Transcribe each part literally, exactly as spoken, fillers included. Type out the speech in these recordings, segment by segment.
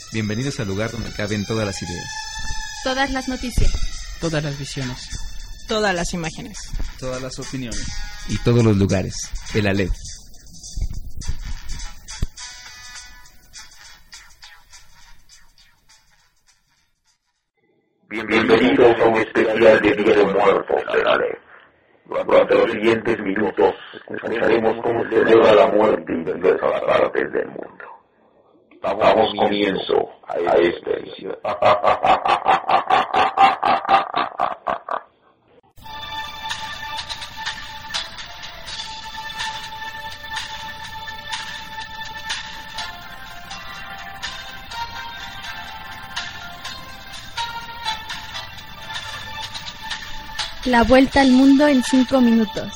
Bienvenidos al lugar donde caben todas las ideas, todas las noticias, todas las visiones, todas las imágenes, todas las opiniones y todos los lugares. El Aleph. Bienvenidos a un especial de Día de Muertos del Aleph. Durante los siguientes minutos escucharemos cómo se celebra la muerte en diversas partes del mundo. Damos comienzo a esta edición. La vuelta al mundo en cinco minutos.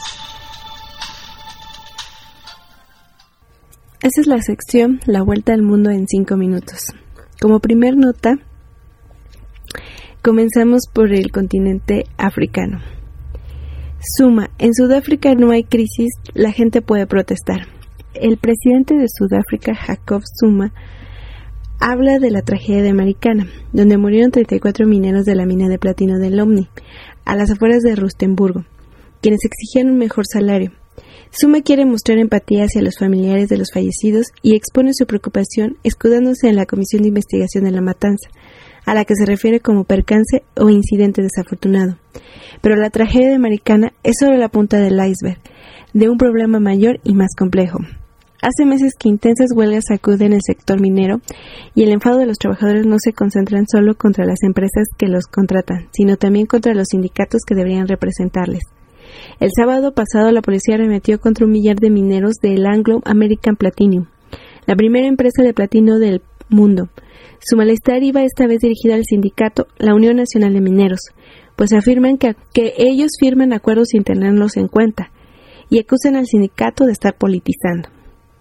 Esa es la sección La vuelta al mundo en cinco minutos. Como primer nota, comenzamos por el continente africano. Suma, en Sudáfrica no hay crisis, la gente puede protestar. El presidente de Sudáfrica, Jacob Zuma, habla de la tragedia de Marikana, donde murieron treinta y cuatro mineros de la mina de platino del Omni, a las afueras de Rustenburgo, quienes exigían un mejor salario. Zuma quiere mostrar empatía hacia los familiares de los fallecidos y expone su preocupación escudándose en la Comisión de Investigación de la Matanza, a la que se refiere como percance o incidente desafortunado. Pero la tragedia de Marikana es solo la punta del iceberg, de un problema mayor y más complejo. Hace meses que intensas huelgas sacuden el sector minero y el enfado de los trabajadores no se concentran solo contra las empresas que los contratan, sino también contra los sindicatos que deberían representarles. El sábado pasado la policía arremetió contra un millar de mineros del Anglo American Platinum, la primera empresa de platino del mundo. Su malestar iba esta vez dirigido al sindicato, la Unión Nacional de Mineros, pues afirman que, que ellos firman acuerdos sin tenerlos en cuenta y acusan al sindicato de estar politizando.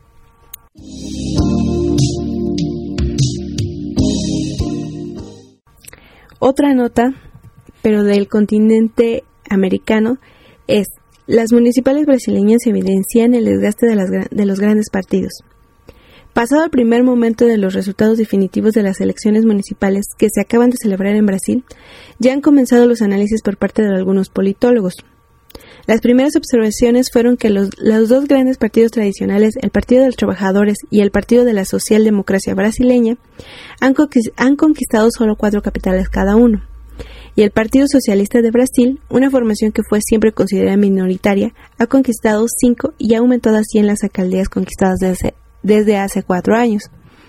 Otra nota, pero del continente americano, es: las municipales brasileñas evidencian el desgaste de, las, de los grandes partidos. Pasado el primer momento de los resultados definitivos de las elecciones municipales que se acaban de celebrar en Brasil, ya han comenzado los análisis por parte de algunos politólogos. Las primeras observaciones fueron que los, los dos grandes partidos tradicionales, el Partido de los Trabajadores y el Partido de la Socialdemocracia Brasileña, han, conquist- han conquistado solo cuatro capitales cada uno. Y el Partido Socialista de Brasil, una formación que fue siempre considerada minoritaria, ha conquistado cinco y ha aumentado así en las alcaldías conquistadas desde, desde hace cuatro años.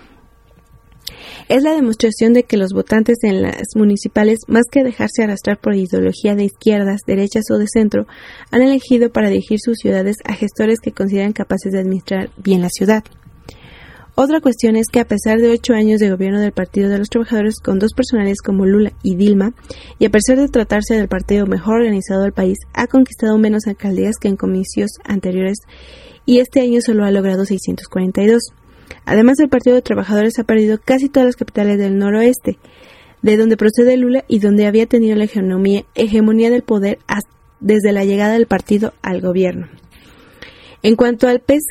Es la demostración de que los votantes en las municipales, más que dejarse arrastrar por ideología de izquierdas, derechas o de centro, han elegido para dirigir sus ciudades a gestores que consideran capaces de administrar bien la ciudad. Otra cuestión es que a pesar de ocho años de gobierno del Partido de los Trabajadores con dos personajes como Lula y Dilma, y a pesar de tratarse del partido mejor organizado del país, ha conquistado menos alcaldías que en comicios anteriores y este año solo ha logrado seiscientos cuarenta y dos. Además, el Partido de Trabajadores ha perdido casi todas las capitales del noroeste, de donde procede Lula y donde había tenido la hegemonía, hegemonía del poder hasta, desde la llegada del partido al gobierno. En cuanto al P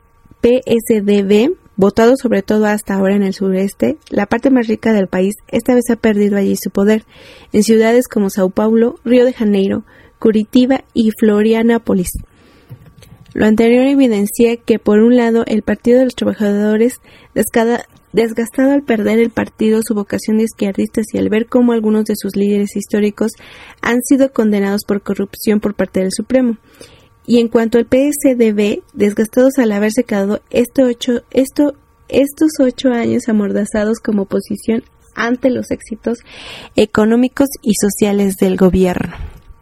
S D B, votado sobre todo hasta ahora en el sureste, la parte más rica del país, esta vez ha perdido allí su poder, en ciudades como Sao Paulo, Río de Janeiro, Curitiba y Florianópolis. Lo anterior evidencia que, por un lado, el Partido de los Trabajadores, descada, desgastado al perder el partido su vocación de izquierdistas y al ver cómo algunos de sus líderes históricos han sido condenados por corrupción por parte del Supremo. Y en cuanto al P S D B, desgastados al haberse quedado este ocho, esto, estos ocho años amordazados como oposición ante los éxitos económicos y sociales del gobierno.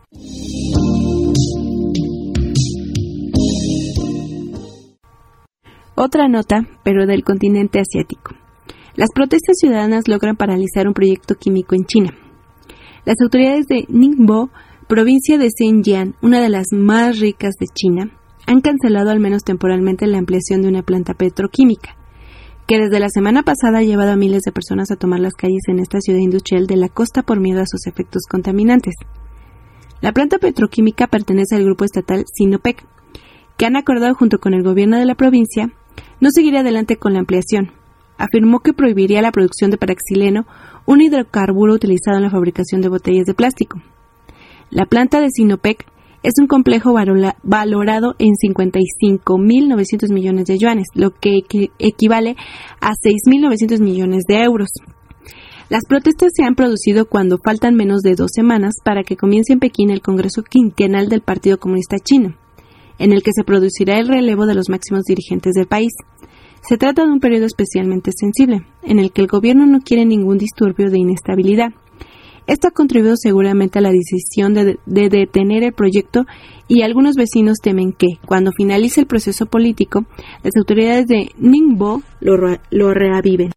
Otra nota, pero del continente asiático. Las protestas ciudadanas logran paralizar un proyecto químico en China. Las autoridades de Ningbo, provincia de Xinjiang, una de las más ricas de China, han cancelado al menos temporalmente la ampliación de una planta petroquímica, que desde la semana pasada ha llevado a miles de personas a tomar las calles en esta ciudad industrial de la costa por miedo a sus efectos contaminantes. La planta petroquímica pertenece al grupo estatal Sinopec, que han acordado junto con el gobierno de la provincia no seguir adelante con la ampliación, afirmó que prohibiría la producción de paraxileno, un hidrocarburo utilizado en la fabricación de botellas de plástico. La planta de Sinopec es un complejo valorado en cincuenta y cinco mil novecientos millones de yuanes, lo que equivale a seis mil novecientos millones de euros. Las protestas se han producido cuando faltan menos de dos semanas para que comience en Pekín el Congreso Quinquenal del Partido Comunista Chino, en el que se producirá el relevo de los máximos dirigentes del país. Se trata de un periodo especialmente sensible, en el que el gobierno no quiere ningún disturbio de inestabilidad. Esto ha contribuido seguramente a la decisión de, de detener el proyecto y algunos vecinos temen que, cuando finalice el proceso político, las autoridades de Ningbo lo, lo reaviven.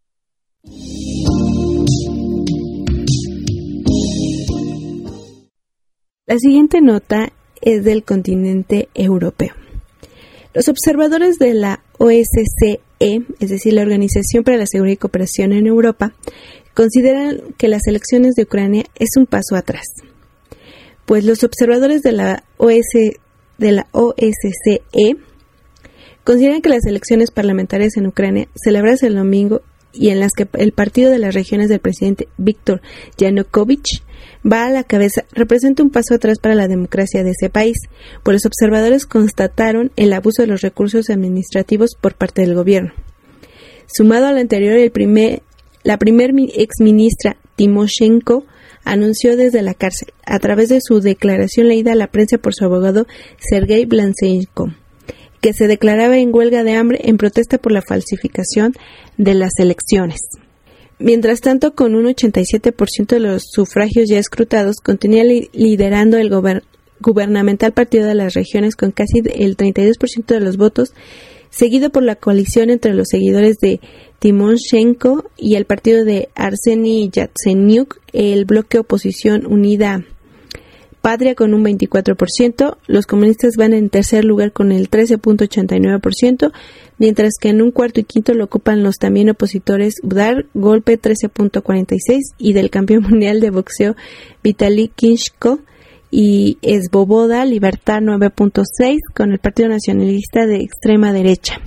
La siguiente nota es del continente europeo. Los observadores de la O S C E, es decir, la Organización para la Seguridad y Cooperación en Europa, consideran que las elecciones de Ucrania es un paso atrás, pues los observadores de la O S, de la O S C E consideran que las elecciones parlamentarias en Ucrania, celebradas el domingo y en las que el partido de las regiones del presidente Víctor Yanukovych va a la cabeza, representa un paso atrás para la democracia de ese país, pues los observadores constataron el abuso de los recursos administrativos por parte del gobierno. Sumado a lo anterior, el primer La primer exministra Timoshenko anunció desde la cárcel, a través de su declaración leída a la prensa por su abogado Sergei Blansenko, que se declaraba en huelga de hambre en protesta por la falsificación de las elecciones. Mientras tanto, con un ochenta y siete por ciento de los sufragios ya escrutados, continúa li- liderando el gober- gubernamental partido de las regiones con casi el treinta y dos por ciento de los votos, seguido por la coalición entre los seguidores de Timoshenko y el partido de Arseniy Yatsenyuk, el bloque Oposición Unida Patria con un veinticuatro por ciento, los comunistas van en tercer lugar con el trece punto ochenta y nueve por ciento, mientras que en un cuarto y quinto lo ocupan los también opositores Udar Golpe trece punto cuarenta y seis y del campeón mundial de boxeo Vitaly Klitschko y Svoboda Libertad nueve punto seis con el Partido Nacionalista de extrema derecha.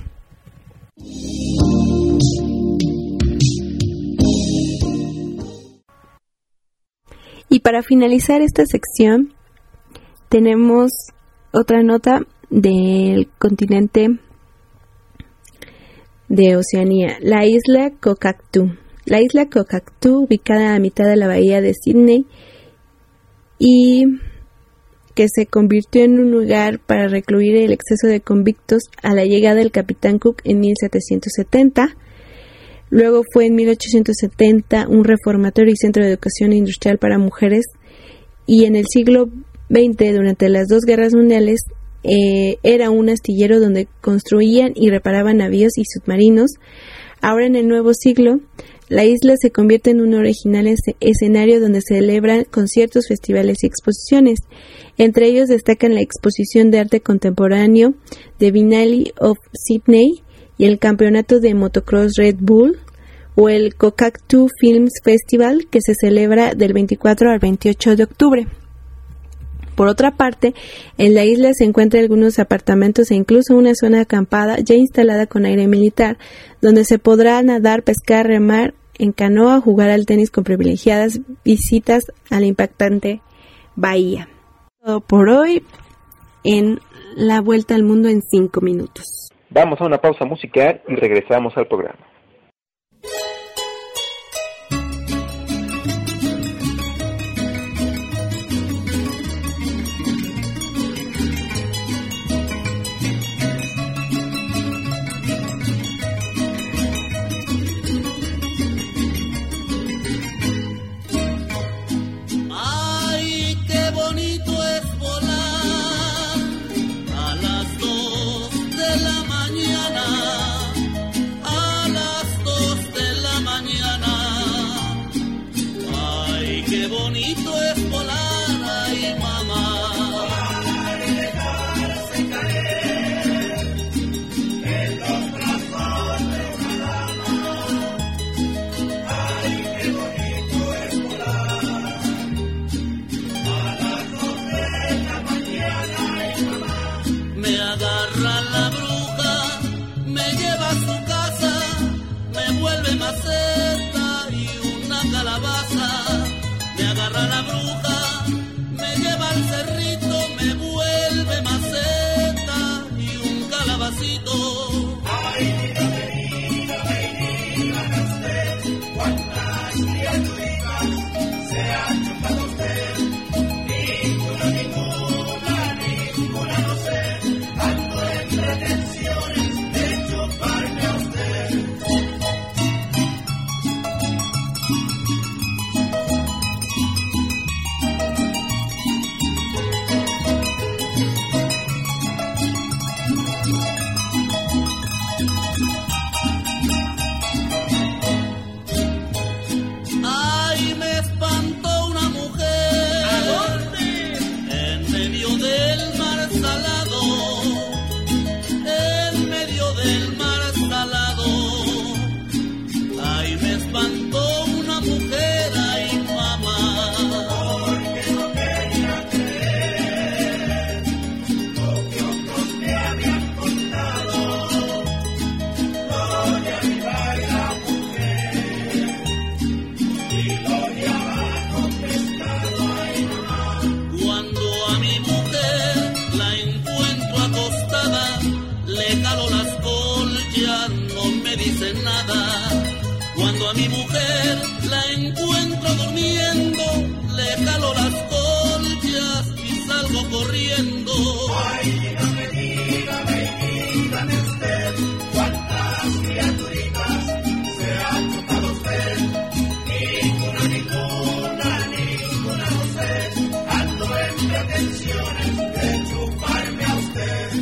Y para finalizar esta sección, tenemos otra nota del continente de Oceanía, la isla Kokaktu. La isla Kokaktu, ubicada a mitad de la bahía de Sídney y que se convirtió en un lugar para recluir el exceso de convictos a la llegada del capitán Cook en mil setecientos setenta. Luego fue en mil ochocientos setenta un reformatorio y centro de educación industrial para mujeres, y en el siglo veinte, durante las dos guerras mundiales, eh, era un astillero donde construían y reparaban navíos y submarinos. Ahora, en el nuevo siglo, la isla se convierte en un original es- escenario donde se celebran conciertos, festivales y exposiciones. Entre ellos destacan la exposición de arte contemporáneo de Biennale of Sydney y el campeonato de motocross Red Bull, o el Kokaktu Films Festival, que se celebra del veinticuatro al veintiocho de octubre. Por otra parte, en la isla se encuentran algunos apartamentos e incluso una zona acampada ya instalada con aire militar, donde se podrá nadar, pescar, remar en canoa, jugar al tenis con privilegiadas visitas a la impactante bahía. Todo por hoy en La Vuelta al Mundo en cinco minutos. Vamos a una pausa musical y regresamos al programa. A las dos de la mañana, a la mi mujer la encuentro durmiendo, le jalo las colchas y salgo corriendo. Ay, dígame, dígame, dígame usted, cuántas criaturitas se ha chupado usted. Ninguna, ninguna, ninguna, no sé, ando en pretensiones de chuparme a usted.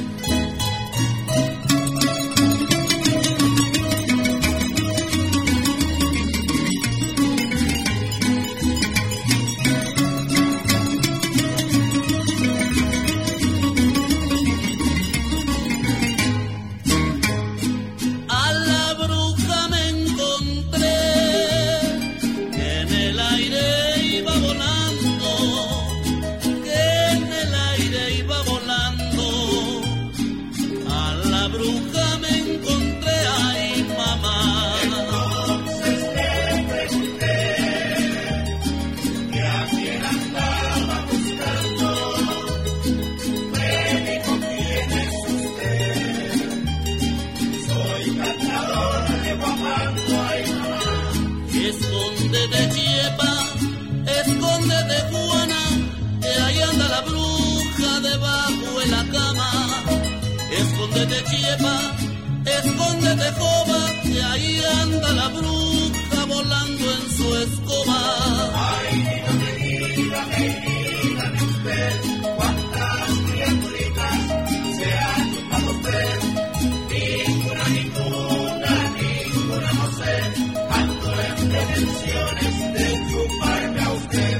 Escóndete, Chiepa, escóndete, Joba, que ahí anda la bruja volando en su escoba. Ay, dígame, dígame, dígame usted, cuántas criaturitas se han chupado usted. Ninguna, ninguna, ninguna, no sé, ando en pretensiones de chuparme a usted.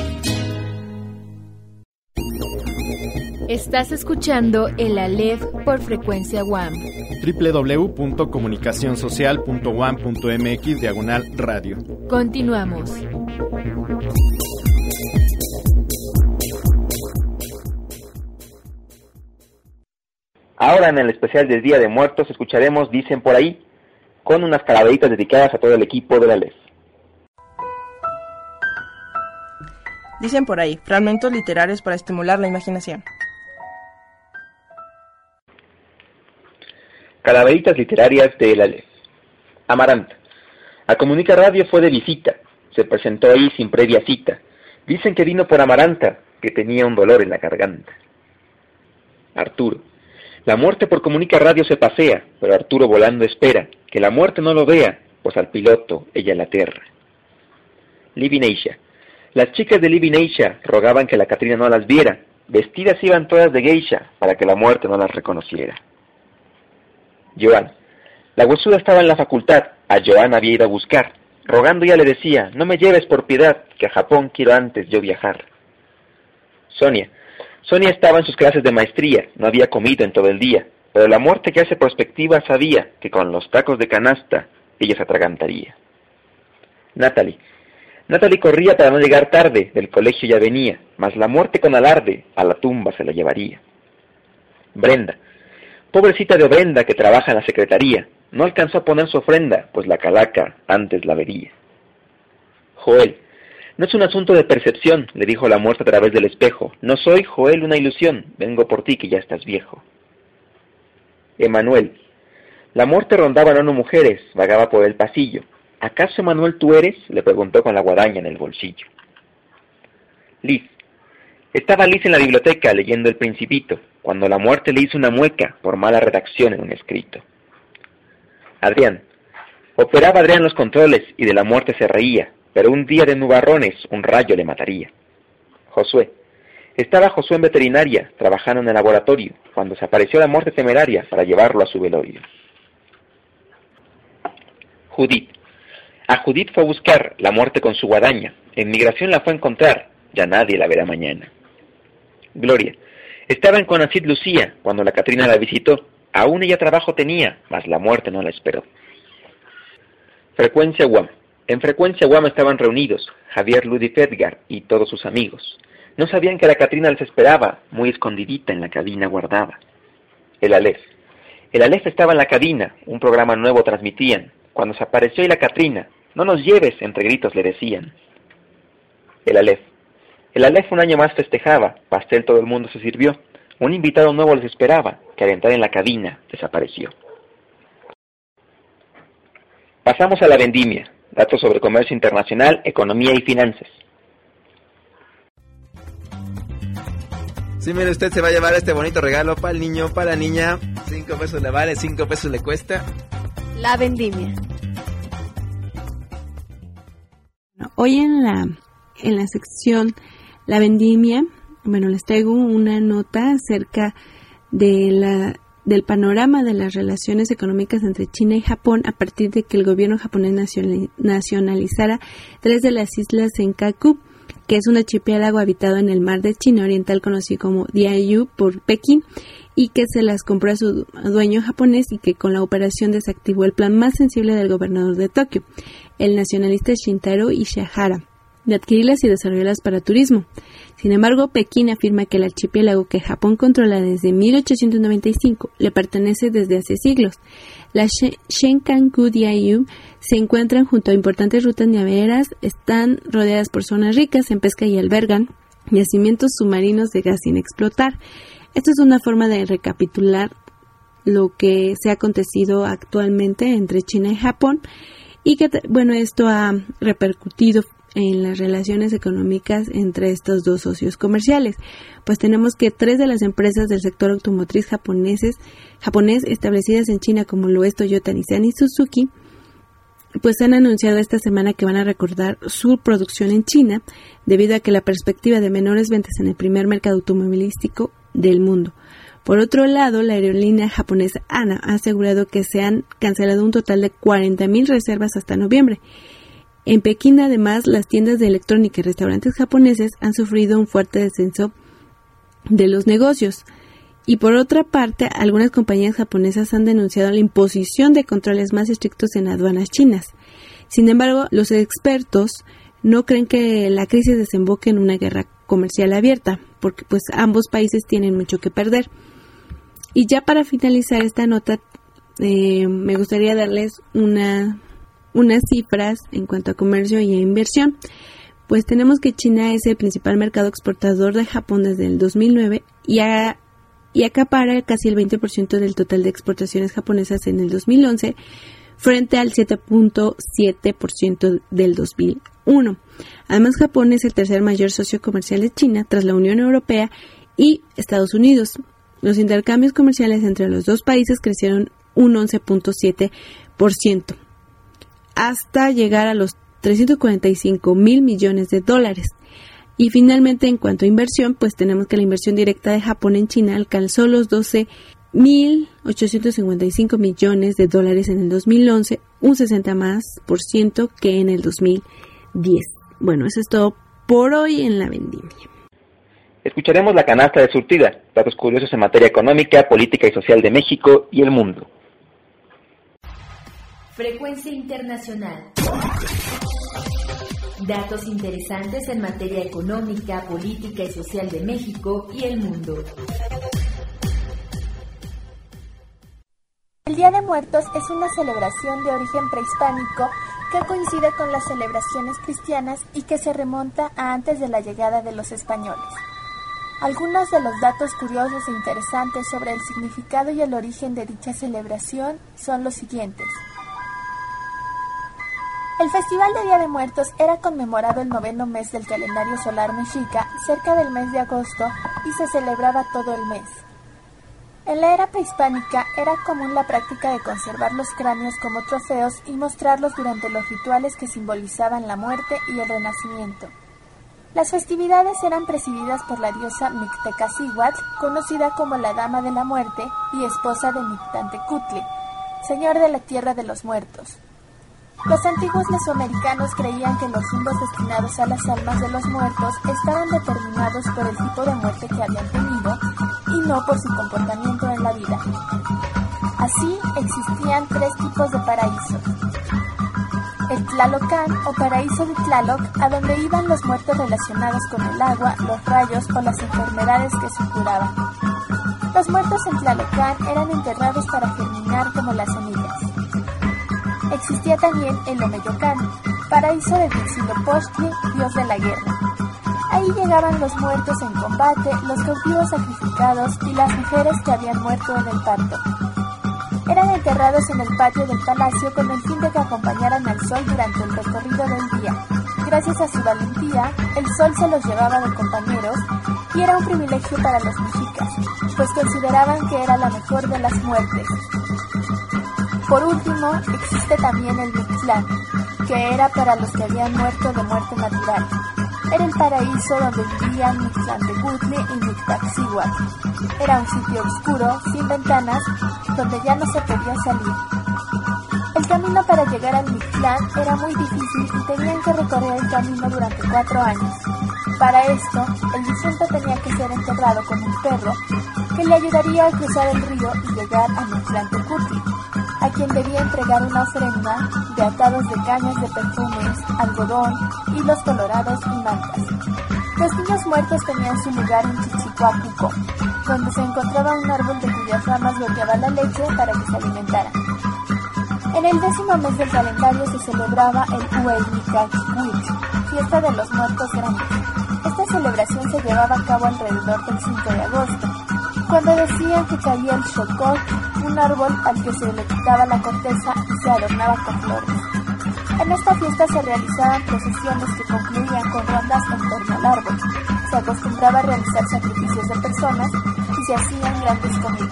Estás escuchando el Aleph por Frecuencia U A M. doble u doble u doble u punto comunicación social punto u a m punto m x diagonal radio. Continuamos. Ahora en el especial del Día de Muertos escucharemos Dicen por ahí, con unas calaveritas dedicadas a todo el equipo de la Aleph. Dicen por ahí, fragmentos literarios para estimular la imaginación. Calaveritas literarias de la Aleph. Amaranta. A Comunica Radio fue de visita. Se presentó ahí sin previa cita. Dicen que vino por Amaranta, que tenía un dolor en la garganta. Arturo. La muerte por Comunica Radio se pasea, pero Arturo volando espera que la muerte no lo vea, pues al piloto ella la aterra. Libby Neisha. Las chicas de Libby Neisha rogaban que la Catrina no las viera. Vestidas iban todas de geisha para que la muerte no las reconociera. Joan. La huesuda estaba en la facultad, a Joan había ido a buscar. Rogando ella le decía, no me lleves por piedad, que a Japón quiero antes yo viajar. Sonia. Sonia estaba en sus clases de maestría, no había comido en todo el día, pero la muerte que hace prospectiva sabía que con los tacos de canasta ella se atragantaría. Natalie. Natalie corría para no llegar tarde, del colegio ya venía, mas la muerte con alarde a la tumba se la llevaría. Brenda. Pobrecita de Brenda que trabaja en la secretaría, no alcanzó a poner su ofrenda, pues la calaca antes la vería. Joel. No es un asunto de percepción, le dijo la muerte a través del espejo. No soy, Joel, una ilusión, vengo por ti que ya estás viejo. Emanuel. La muerte rondaba no mujeres, vagaba por el pasillo. ¿Acaso, Emanuel, tú eres? Le preguntó con la guadaña en el bolsillo. Liz. Estaba Liz en la biblioteca leyendo El Principito, cuando la muerte le hizo una mueca por mala redacción en un escrito. Adrián. Operaba Adrián los controles y de la muerte se reía, pero un día de nubarrones un rayo le mataría. Josué. Estaba Josué en veterinaria, trabajando en el laboratorio, cuando se apareció la muerte temeraria para llevarlo a su velorio. Judith. A Judith fue a buscar la muerte con su guadaña, en migración la fue a encontrar, ya nadie la verá mañana. Gloria. Estaba en Conacid Lucía, cuando la Catrina la visitó, aún ella trabajo tenía, mas la muerte no la esperó. Frecuencia U A M. En Frecuencia U A M estaban reunidos Javier Ludwig Edgar y todos sus amigos. No sabían que la Catrina les esperaba, muy escondidita en la cabina guardaba. El Aleph. El Aleph estaba en la cabina, un programa nuevo transmitían. Cuando se apareció y la Catrina, no nos lleves, entre gritos le decían. El Aleph. El Aleph un año más festejaba, pastel todo el mundo se sirvió. Un invitado nuevo les esperaba, que al entrar en la cabina desapareció. Pasamos a la vendimia. datos sobre comercio internacional, economía y finanzas. Sí, mire, usted se va a llevar este bonito regalo para el niño, para la niña. Cinco pesos le vale, cinco pesos le cuesta. La vendimia. Hoy en la, en la sección La Vendimia, bueno, les traigo una nota acerca de la, del panorama de las relaciones económicas entre China y Japón a partir de que el gobierno japonés nacionalizara tres de las islas Senkaku, que es un archipiélago habitado en el mar de China Oriental conocido como Diaoyu por Pekín, y que se las compró a su dueño japonés y que con la operación desactivó el plan más sensible del gobernador de Tokio, el nacionalista Shintaro Ishihara, de adquirirlas y desarrollarlas para turismo. Sin embargo, Pekín afirma que el archipiélago que Japón controla desde mil ochocientos noventa y cinco le pertenece desde hace siglos. Las Senkaku Diaoyu se encuentran junto a importantes rutas naveras, están rodeadas por zonas ricas en pesca y albergan yacimientos submarinos de gas sin explotar. Esto es una forma de recapitular lo que se ha acontecido actualmente entre China y Japón y que, bueno, esto ha repercutido en las relaciones económicas entre estos dos socios comerciales. Pues tenemos que tres de las empresas del sector automotriz japoneses, japonés establecidas en China, como lo es Toyota, Nissan y Suzuki, pues han anunciado esta semana que van a recortar su producción en China debido a que la perspectiva de menores ventas en el primer mercado automovilístico del mundo. Por otro lado, la aerolínea japonesa ANA ha asegurado que se han cancelado un total de cuarenta mil reservas hasta noviembre. En Pekín, además, las tiendas de electrónica y restaurantes japoneses han sufrido un fuerte descenso de los negocios. Y por otra parte, algunas compañías japonesas han denunciado la imposición de controles más estrictos en aduanas chinas. Sin embargo, los expertos no creen que la crisis desemboque en una guerra comercial abierta, porque pues ambos países tienen mucho que perder. Y ya para finalizar esta nota, eh, me gustaría darles una, unas cifras en cuanto a comercio y a inversión. Pues tenemos que China es el principal mercado exportador de Japón desde el dos mil nueve y ha y acapara casi el veinte por ciento del total de exportaciones japonesas en el dos mil once, frente al siete punto siete por ciento del dos mil uno. Además, Japón es el tercer mayor socio comercial de China, tras la Unión Europea y Estados Unidos. Los intercambios comerciales entre los dos países crecieron un once punto siete por ciento, hasta llegar a los trescientos cuarenta y cinco mil millones de dólares. Y finalmente, en cuanto a inversión, pues tenemos que la inversión directa de Japón en China alcanzó los doce mil ochocientos cincuenta y cinco millones de dólares en el dos mil once, un sesenta más por ciento que en el dos mil diez. Bueno, eso es todo por hoy en La Vendimia. Escucharemos la canasta de surtida, datos curiosos en materia económica, política y social de México y el mundo. Frecuencia internacional. Datos interesantes en materia económica, política y social de México y el mundo. El Día de Muertos es una celebración de origen prehispánico que coincide con las celebraciones cristianas y que se remonta a antes de la llegada de los españoles. Algunos de los datos curiosos e interesantes sobre el significado y el origen de dicha celebración son los siguientes. El Festival de Día de Muertos era conmemorado el noveno mes del calendario solar mexica, cerca del mes de agosto, y se celebraba todo el mes. En la era prehispánica era común la práctica de conservar los cráneos como trofeos y mostrarlos durante los rituales que simbolizaban la muerte y el renacimiento. Las festividades eran presididas por la diosa Mictecacihuatl, conocida como la Dama de la Muerte y esposa de Mictantecutli, señor de la Tierra de los Muertos. Los antiguos mesoamericanos creían que los rumbos destinados a las almas de los muertos estaban determinados por el tipo de muerte que habían tenido y no por su comportamiento en la vida. Así existían tres tipos de paraísos. El Tlalocán o paraíso de Tlaloc, a donde iban los muertos relacionados con el agua, los rayos o las enfermedades que supuraban. Los muertos en Tlalocán eran enterrados para germinar como las semillas. Existía también el Omeyocán, paraíso de Huitzilopochtli, dios de la guerra. Ahí llegaban los muertos en combate, los cautivos sacrificados y las mujeres que habían muerto en el parto. Eran enterrados en el patio del palacio con el fin de que acompañaran al sol durante el recorrido del día. Gracias a su valentía, el sol se los llevaba de compañeros y era un privilegio para los mexicas, pues consideraban que era la mejor de las muertes. Por último, existe también el Mictlán, que era para los que habían muerto de muerte natural. Era el paraíso donde vivían Mictlantecutli y Mictaxihuatl. Era un sitio oscuro, sin ventanas, donde ya no se podía salir. El camino para llegar al Mictlán era muy difícil y tenían que recorrer el camino durante cuatro años. Para esto, el difunto tenía que ser enterrado con un perro que le ayudaría a cruzar el río y llegar a Mictlantecutli, a quien debía entregar una ofrenda de atados de cañas de perfumes, algodón, hilos colorados y mantas. Los niños muertos tenían su lugar en Chichicuacuco, donde se encontraba un árbol de cuyas ramas goteaba la leche para que se alimentara. En el décimo mes del calendario se celebraba el Hueymicachihuitl, fiesta de los muertos grandes. Esta celebración se llevaba a cabo alrededor del cinco de agosto, cuando decían que caía el xocot, un árbol al que se le quitaba la corteza y se adornaba con flores. En esta fiesta se realizaban procesiones que concluían con rondas en torno al árbol. Se acostumbraba a realizar sacrificios de personas y se hacían grandes comidas.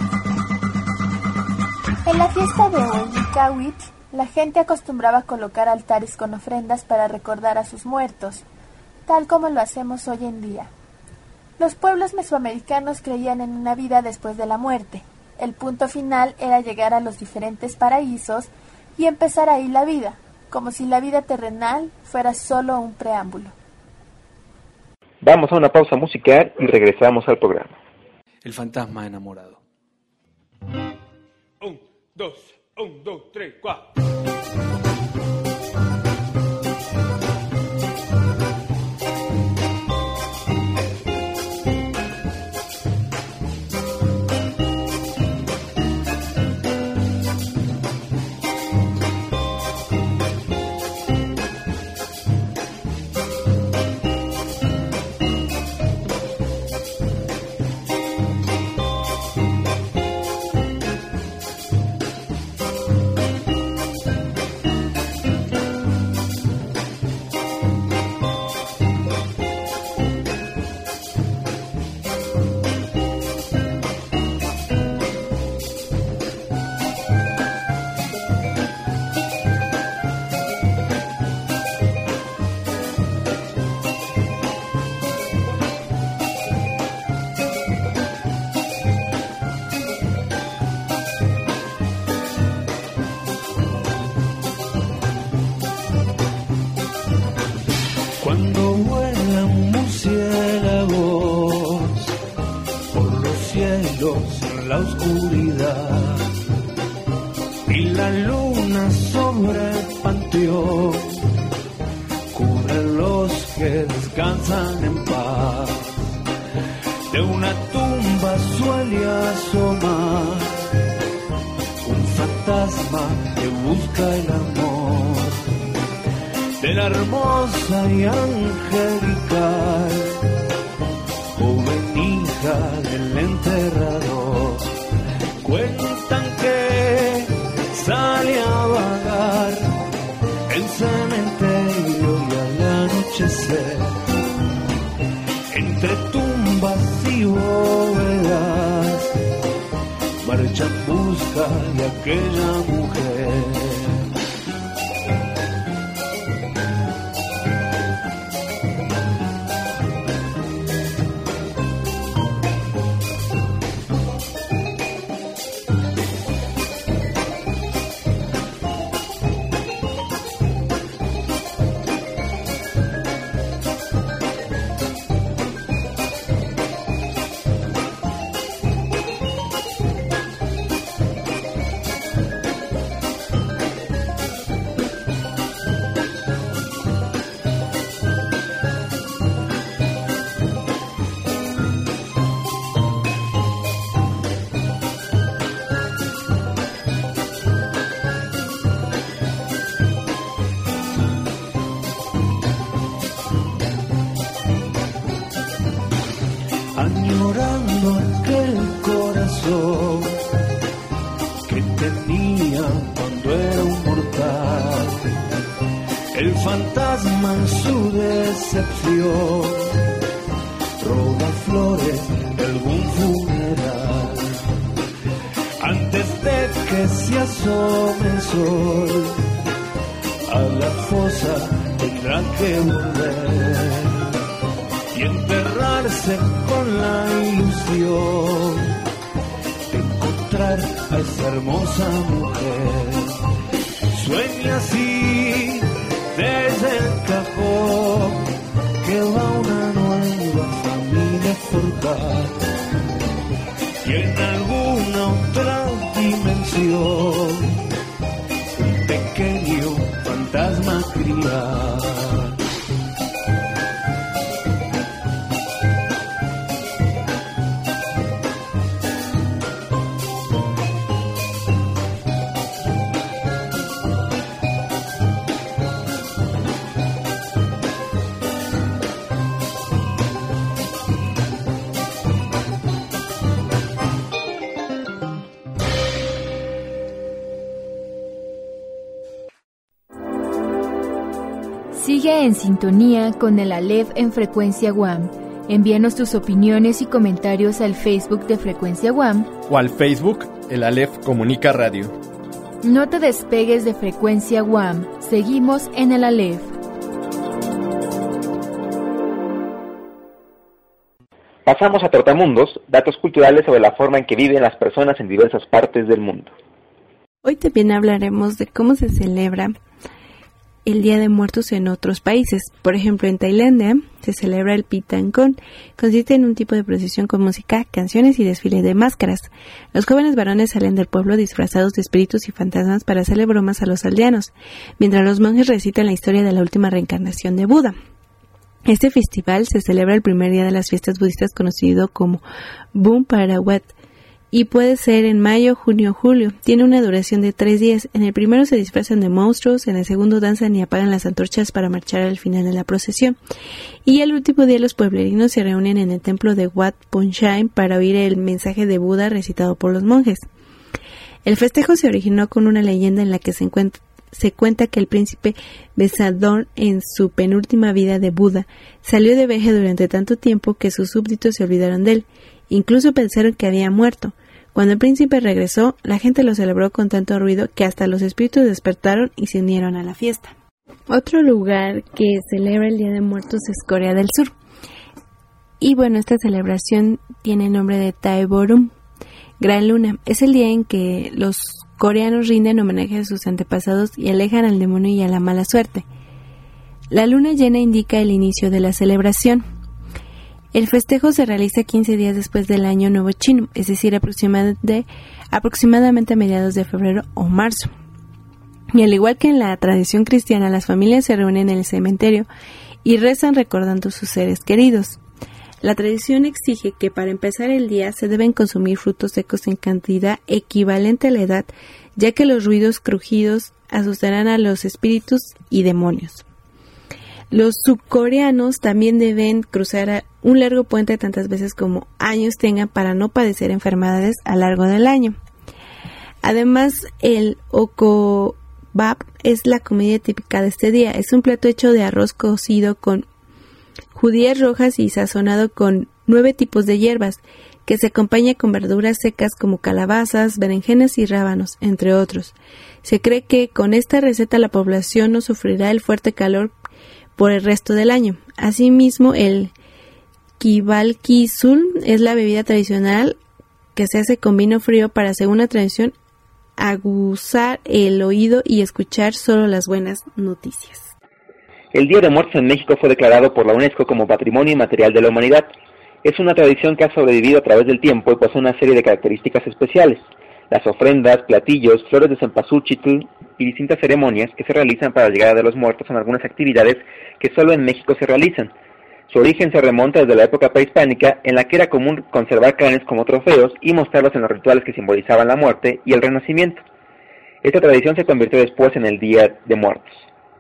En la fiesta de Hueymicahuitl, la gente acostumbraba a colocar altares con ofrendas para recordar a sus muertos, tal como lo hacemos hoy en día. Los pueblos mesoamericanos creían en una vida después de la muerte. El punto final era llegar a los diferentes paraísos y empezar ahí la vida, como si la vida terrenal fuera solo un preámbulo. Vamos a una pausa musical y regresamos al programa. El fantasma enamorado. Un, dos, un, dos, tres, cuatro. Cuando vuelan murciélagos por los cielos en la oscuridad y la luna sobre el panteón cubre los que descansan en paz. De una tumba suele asomar un fantasma que busca el amor de la hermosa y angelical joven hija del enterrador. Cuentan que sale a vagar el cementerio y al anochecer entre tumbas y bóvedas marcha en busca de aquella mujer. fantasma en su decepción, roba flores de algún funeral. Antes de que se asome el sol, a la fosa tendrá que volver y enterrarse con la ilusión de encontrar a esa hermosa mujer. Sueña así desde el cajón que va una nueva familia a formar, y en alguna otra dimensión un pequeño fantasma criar. Sigue en sintonía con el Aleph en Frecuencia U A M. Envíanos tus opiniones y comentarios al Facebook de Frecuencia U A M o al Facebook El Aleph Comunica Radio. No te despegues de Frecuencia U A M. Seguimos en el Aleph. Pasamos a Trotamundos, datos culturales sobre la forma en que viven las personas en diversas partes del mundo. Hoy también hablaremos de cómo se celebra el Día de Muertos en otros países. Por ejemplo, en Tailandia se celebra el Pitangkon. Consiste en un tipo de procesión con música, canciones y desfile de máscaras. Los jóvenes varones salen del pueblo disfrazados de espíritus y fantasmas para hacerle bromas a los aldeanos, mientras los monjes recitan la historia de la última reencarnación de Buda. Este festival se celebra el primer día de las fiestas budistas, conocido como Bum Parawat, y puede ser en mayo, junio o julio. Tiene una duración de tres días. En el primero se disfrazan de monstruos, en el segundo danzan y apagan las antorchas para marchar al final de la procesión. Y el último día los pueblerinos se reúnen en el templo de Wat Phongsaen para oír el mensaje de Buda recitado por los monjes. El festejo se originó con una leyenda en la que se encuentra Se cuenta que el príncipe Besadón, en su penúltima vida de Buda, salió de viaje durante tanto tiempo que sus súbditos se olvidaron de él. Incluso pensaron que había muerto. Cuando el príncipe regresó, la gente lo celebró con tanto ruido que hasta los espíritus despertaron y se unieron a la fiesta. Otro lugar que celebra el Día de Muertos es Corea del Sur. Y bueno, esta celebración tiene el nombre de Taeborum, Gran Luna. Es el día en que los coreanos rinden homenaje a sus antepasados y alejan al demonio y a la mala suerte. La luna llena indica el inicio de la celebración. El festejo se realiza quince días después del Año Nuevo Chino, es decir, aproximadamente, aproximadamente a mediados de febrero o marzo. Y al igual que en la tradición cristiana, las familias se reúnen en el cementerio y rezan recordando sus seres queridos. La tradición exige que para empezar el día se deben consumir frutos secos en cantidad equivalente a la edad, ya que los ruidos crujidos asustarán a los espíritus y demonios. Los subcoreanos también deben cruzar un largo puente tantas veces como años tengan para no padecer enfermedades a lo largo del año. Además, el okobab es la comida típica de este día. Es un plato hecho de arroz cocido con judías rojas y sazonado con nueve tipos de hierbas, que se acompaña con verduras secas como calabazas, berenjenas y rábanos, entre otros. Se cree que con esta receta la población no sufrirá el fuerte calor por el resto del año. Asimismo, el kibalkisul es la bebida tradicional que se hace con vino frío para, según la tradición, aguzar el oído y escuchar solo las buenas noticias. El Día de Muertos en México fue declarado por la UNESCO como Patrimonio Inmaterial de la Humanidad. Es una tradición que ha sobrevivido a través del tiempo y posee una serie de características especiales. Las ofrendas, platillos, flores de cempasúchitl y distintas ceremonias que se realizan para la llegada de los muertos son algunas actividades que solo en México se realizan. Su origen se remonta desde la época prehispánica, en la que era común conservar cráneos como trofeos y mostrarlos en los rituales que simbolizaban la muerte y el renacimiento. Esta tradición se convirtió después en el Día de Muertos.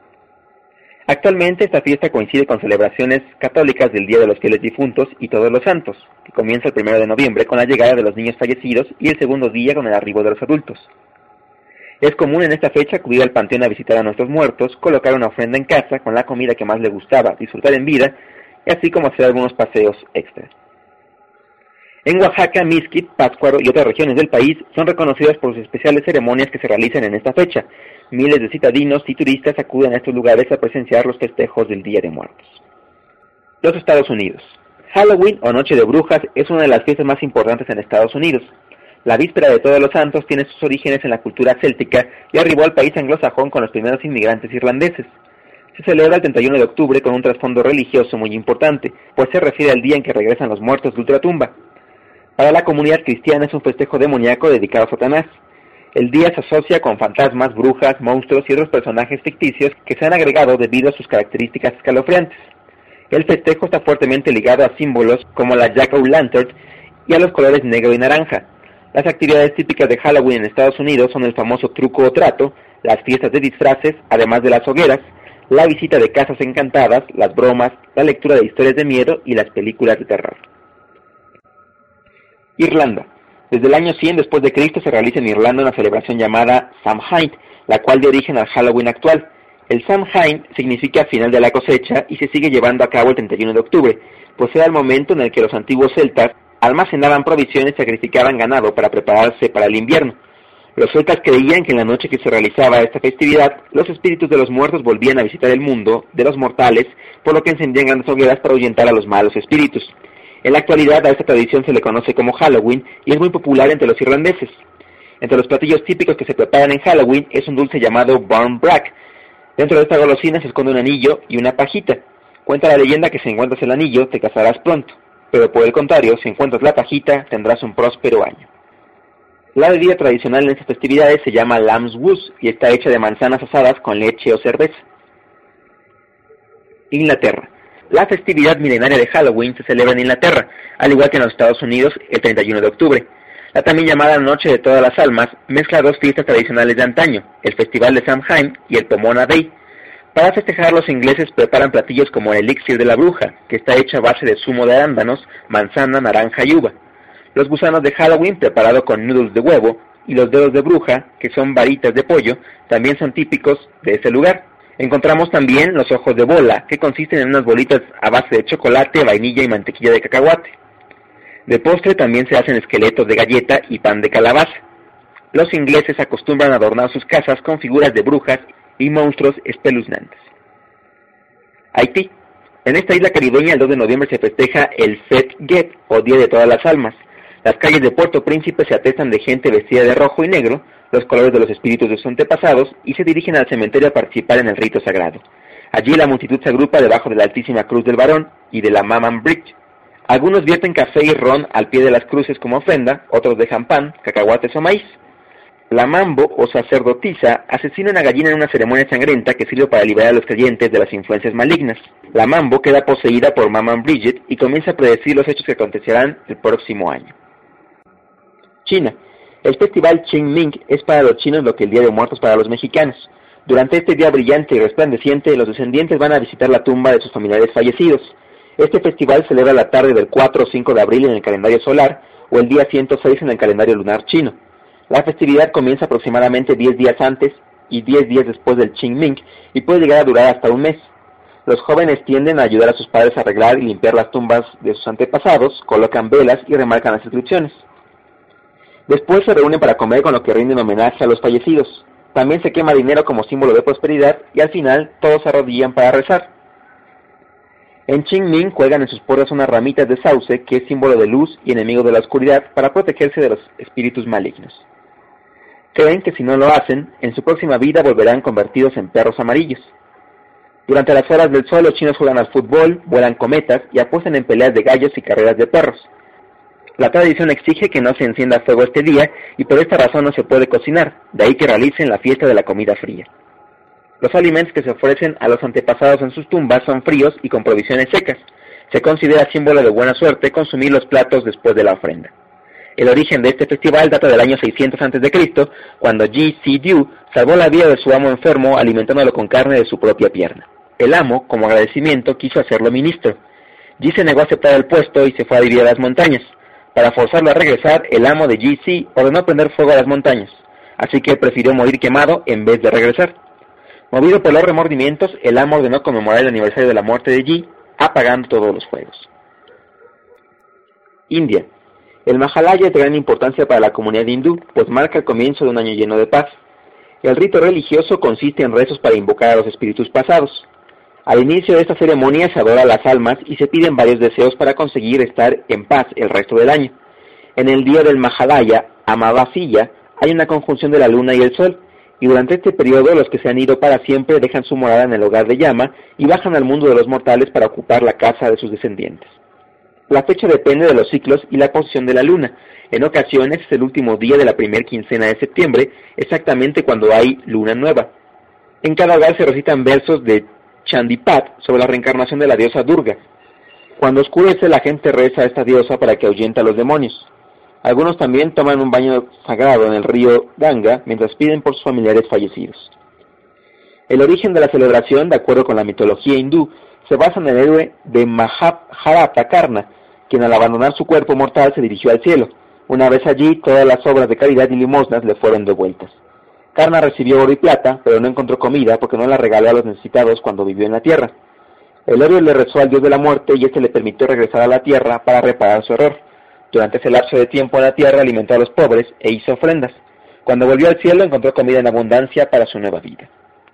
Actualmente esta fiesta coincide con celebraciones católicas del Día de los Fieles Difuntos y Todos los Santos, que comienza el primero de noviembre con la llegada de los niños fallecidos y el segundo día con el arribo de los adultos. Es común en esta fecha acudir al panteón a visitar a nuestros muertos, colocar una ofrenda en casa con la comida que más le gustaba disfrutar en vida, y así como hacer algunos paseos extras. En Oaxaca, Mixquic, Pátzcuaro y otras regiones del país son reconocidas por sus especiales ceremonias que se realizan en esta fecha. Miles de citadinos y turistas acuden a estos lugares a presenciar los festejos del Día de Muertos. Los Estados Unidos. Halloween o Noche de Brujas es una de las fiestas más importantes en Estados Unidos. La víspera de Todos los Santos tiene sus orígenes en la cultura céltica y arribó al país anglosajón con los primeros inmigrantes irlandeses. Se celebra el treinta y uno de octubre con un trasfondo religioso muy importante, pues se refiere al día en que regresan los muertos de ultratumba. Para la comunidad cristiana es un festejo demoníaco dedicado a Satanás. El día se asocia con fantasmas, brujas, monstruos y otros personajes ficticios que se han agregado debido a sus características escalofriantes. El festejo está fuertemente ligado a símbolos como la Jack-o'-lantern y a los colores negro y naranja. Las actividades típicas de Halloween en Estados Unidos son el famoso truco o trato, las fiestas de disfraces, además de las hogueras, la visita de casas encantadas, las bromas, la lectura de historias de miedo y las películas de terror. Irlanda. Desde el año cien después de Cristo se realiza en Irlanda una celebración llamada Samhain, la cual dio origen al Halloween actual. El Samhain significa final de la cosecha y se sigue llevando a cabo el treinta y uno de octubre, pues era el momento en el que los antiguos celtas almacenaban provisiones y sacrificaban ganado para prepararse para el invierno. Los celtas creían que en la noche que se realizaba esta festividad, los espíritus de los muertos volvían a visitar el mundo de los mortales, por lo que encendían grandes hogueras para ahuyentar a los malos espíritus. En la actualidad a esta tradición se le conoce como Halloween y es muy popular entre los irlandeses. Entre los platillos típicos que se preparan en Halloween es un dulce llamado Barn Brack. Dentro de esta golosina se esconde un anillo y una pajita. Cuenta la leyenda que si encuentras el anillo te casarás pronto, pero por el contrario, si encuentras la pajita tendrás un próspero año. La bebida tradicional en estas festividades se llama Lamb's Woos y está hecha de manzanas asadas con leche o cerveza. Inglaterra. La festividad milenaria de Halloween se celebra en Inglaterra, al igual que en los Estados Unidos el treinta y uno de octubre. La también llamada Noche de Todas las Almas mezcla dos fiestas tradicionales de antaño, el Festival de Samhain y el Pomona Day. Para festejar los ingleses preparan platillos como el elixir de la bruja, que está hecho a base de zumo de arándanos, manzana, naranja y uva. Los gusanos de Halloween preparado con noodles de huevo y los dedos de bruja, que son varitas de pollo, también son típicos de ese lugar. Encontramos también los ojos de bola, que consisten en unas bolitas a base de chocolate, vainilla y mantequilla de cacahuate. De postre también se hacen esqueletos de galleta y pan de calabaza. Los ingleses acostumbran a adornar sus casas con figuras de brujas y monstruos espeluznantes. Haití. En esta isla caribeña el dos de noviembre se festeja el Fête Guet, o Día de Todas las Almas. Las calles de Puerto Príncipe se atestan de gente vestida de rojo y negro, los colores de los espíritus de sus antepasados, y se dirigen al cementerio a participar en el rito sagrado. Allí la multitud se agrupa debajo de la altísima cruz del varón y de la Maman Bridge. Algunos vierten café y ron al pie de las cruces como ofrenda, otros dejan pan, cacahuates o maíz. La Mambo, o sacerdotisa, asesina una gallina en una ceremonia sangrienta que sirve para liberar a los creyentes de las influencias malignas. La Mambo queda poseída por Maman Bridget y comienza a predecir los hechos que acontecerán el próximo año. China. El festival Qingming es para los chinos lo que el Día de Muertos para los mexicanos. Durante este día brillante y resplandeciente, los descendientes van a visitar la tumba de sus familiares fallecidos. Este festival se celebra la tarde del cuatro o cinco de abril en el calendario solar o el día ciento seis en el calendario lunar chino. La festividad comienza aproximadamente diez días antes y diez días después del Qingming y puede llegar a durar hasta un mes. Los jóvenes tienden a ayudar a sus padres a arreglar y limpiar las tumbas de sus antepasados, colocan velas y remarcan las inscripciones. Después se reúnen para comer con lo que rinden homenaje a los fallecidos. También se quema dinero como símbolo de prosperidad y al final todos se arrodillan para rezar. En Qingming cuelgan en sus puertas unas ramitas de sauce que es símbolo de luz y enemigo de la oscuridad para protegerse de los espíritus malignos. Creen que si no lo hacen, en su próxima vida volverán convertidos en perros amarillos. Durante las horas del sol los chinos juegan al fútbol, vuelan cometas y apuestan en peleas de gallos y carreras de perros. La tradición exige que no se encienda fuego este día y por esta razón no se puede cocinar, de ahí que realicen la fiesta de la comida fría. Los alimentos que se ofrecen a los antepasados en sus tumbas son fríos y con provisiones secas. Se considera símbolo de buena suerte consumir los platos después de la ofrenda. El origen de este festival data del año seiscientos antes de Cristo, cuando Ji Si Diu salvó la vida de su amo enfermo alimentándolo con carne de su propia pierna. El amo, como agradecimiento, quiso hacerlo ministro. Ji se negó a aceptar el puesto y se fue a vivir a las montañas. Para forzarlo a regresar, el amo de Ji Si ordenó prender fuego a las montañas. así que prefirió morir quemado en vez de regresar. Movido por los remordimientos, el amo ordenó conmemorar el aniversario de la muerte de Yi, apagando todos los fuegos. India. El Mahalaya es de gran importancia para la comunidad hindú, pues marca el comienzo de un año lleno de paz. El rito religioso consiste en rezos para invocar a los espíritus pasados. Al inicio de esta ceremonia se adora a las almas y se piden varios deseos para conseguir estar en paz el resto del año. En el día del Mahalaya, Amavasya, hay una conjunción de la luna y el sol, y durante este periodo los que se han ido para siempre dejan su morada en el hogar de Yama y bajan al mundo de los mortales para ocupar la casa de sus descendientes. La fecha depende de los ciclos y la posición de la luna. En ocasiones es el último día de la primer quincena de septiembre, exactamente cuando hay luna nueva. En cada hogar se recitan versos de Chandipat sobre la reencarnación de la diosa Durga. Cuando oscurece, la gente reza a esta diosa para que ahuyente a los demonios. Algunos también toman un baño sagrado en el río Ganga mientras piden por sus familiares fallecidos. El origen de la celebración, de acuerdo con la mitología hindú, se basa en el héroe de Mahabharata, Karna, quien al abandonar su cuerpo mortal se dirigió al cielo. Una vez allí, todas las obras de caridad y limosnas le fueron devueltas. Karna recibió oro y plata, pero no encontró comida porque no la regaló a los necesitados cuando vivió en la tierra. El héroe le rezó al dios de la muerte y este le permitió regresar a la tierra para reparar su error. Durante ese lapso de tiempo en la tierra alimentó a los pobres e hizo ofrendas. Cuando volvió al cielo encontró comida en abundancia para su nueva vida.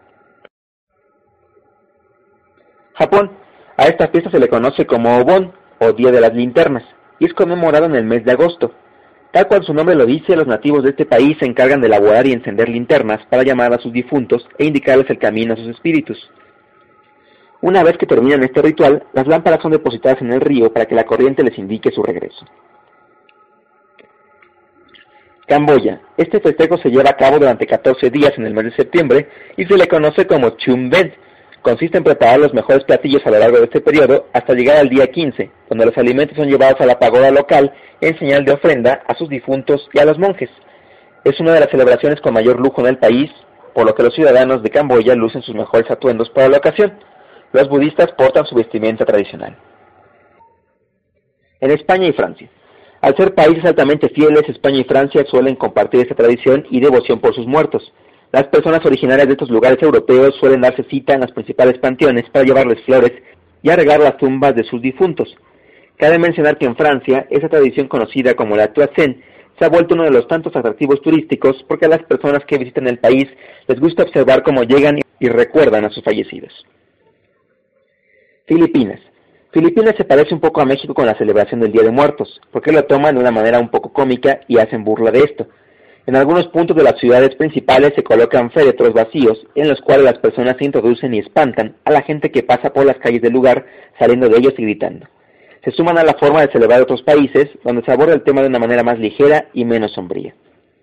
Japón. A esta fiesta se le conoce como Obon, o Día de las Linternas, y es conmemorado en el mes de agosto. Tal cual su nombre lo dice, los nativos de este país se encargan de elaborar y encender linternas para llamar a sus difuntos e indicarles el camino a sus espíritus. Una vez que terminan este ritual, las lámparas son depositadas en el río para que la corriente les indique su regreso. Camboya. Este festejo se lleva a cabo durante catorce días en el mes de septiembre y se le conoce como Chum Ben. Consiste en preparar los mejores platillos a lo largo de este periodo hasta llegar al día quince, donde los alimentos son llevados a la pagoda local en señal de ofrenda a sus difuntos y a los monjes. Es una de las celebraciones con mayor lujo en el país, por lo que los ciudadanos de Camboya lucen sus mejores atuendos para la ocasión. Los budistas portan su vestimenta tradicional. En España y Francia. Al ser países altamente fieles, España y Francia suelen compartir esta tradición y devoción por sus muertos. Las personas originarias de estos lugares europeos suelen darse cita en los principales panteones para llevarles flores y arreglar las tumbas de sus difuntos. Cabe mencionar que en Francia, esa tradición conocida como la Toussaint se ha vuelto uno de los tantos atractivos turísticos porque a las personas que visitan el país les gusta observar cómo llegan y recuerdan a sus fallecidos. Filipinas. Filipinas se parece un poco a México con la celebración del Día de Muertos, porque lo toman de una manera un poco cómica y hacen burla de esto. En algunos puntos de las ciudades principales se colocan féretros vacíos, en los cuales las personas se introducen y espantan a la gente que pasa por las calles del lugar, saliendo de ellos y gritando. Se suman a la forma de celebrar otros países, donde se aborda el tema de una manera más ligera y menos sombría.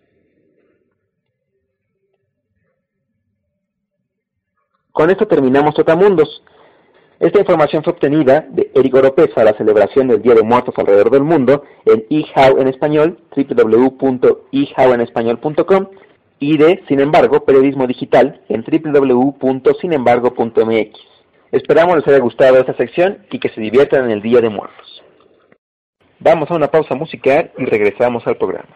Con esto terminamos Trotamundos. Esta información fue obtenida de Eric Oropesa a la celebración del Día de Muertos alrededor del mundo en eHow en español, doble u doble u doble u punto e how en español punto com, y de Sin embargo, Periodismo Digital en doble u doble u doble u punto sin embargo punto m x. Esperamos les haya gustado esta sección y que se diviertan en el Día de Muertos. Vamos a una pausa musical y regresamos al programa.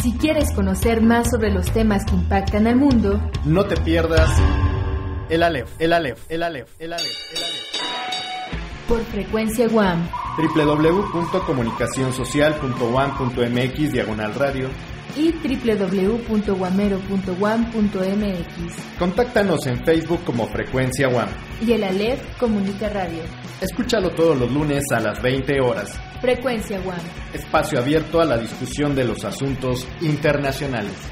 Si quieres conocer más sobre los temas que impactan al mundo, no te pierdas el Aleph, el Aleph, el Aleph, el Aleph, el Aleph. Por Frecuencia UAM. doble u doble u doble u punto comunicación social punto uam punto m x diagonal radio y doble u doble u doble u punto guamero punto uam punto m x. Contáctanos en Facebook como Frecuencia UAM. Y el Aleph Comunica Radio. Escúchalo todos los lunes a las veinte horas. Frecuencia UAM. Espacio abierto a la discusión de los asuntos internacionales.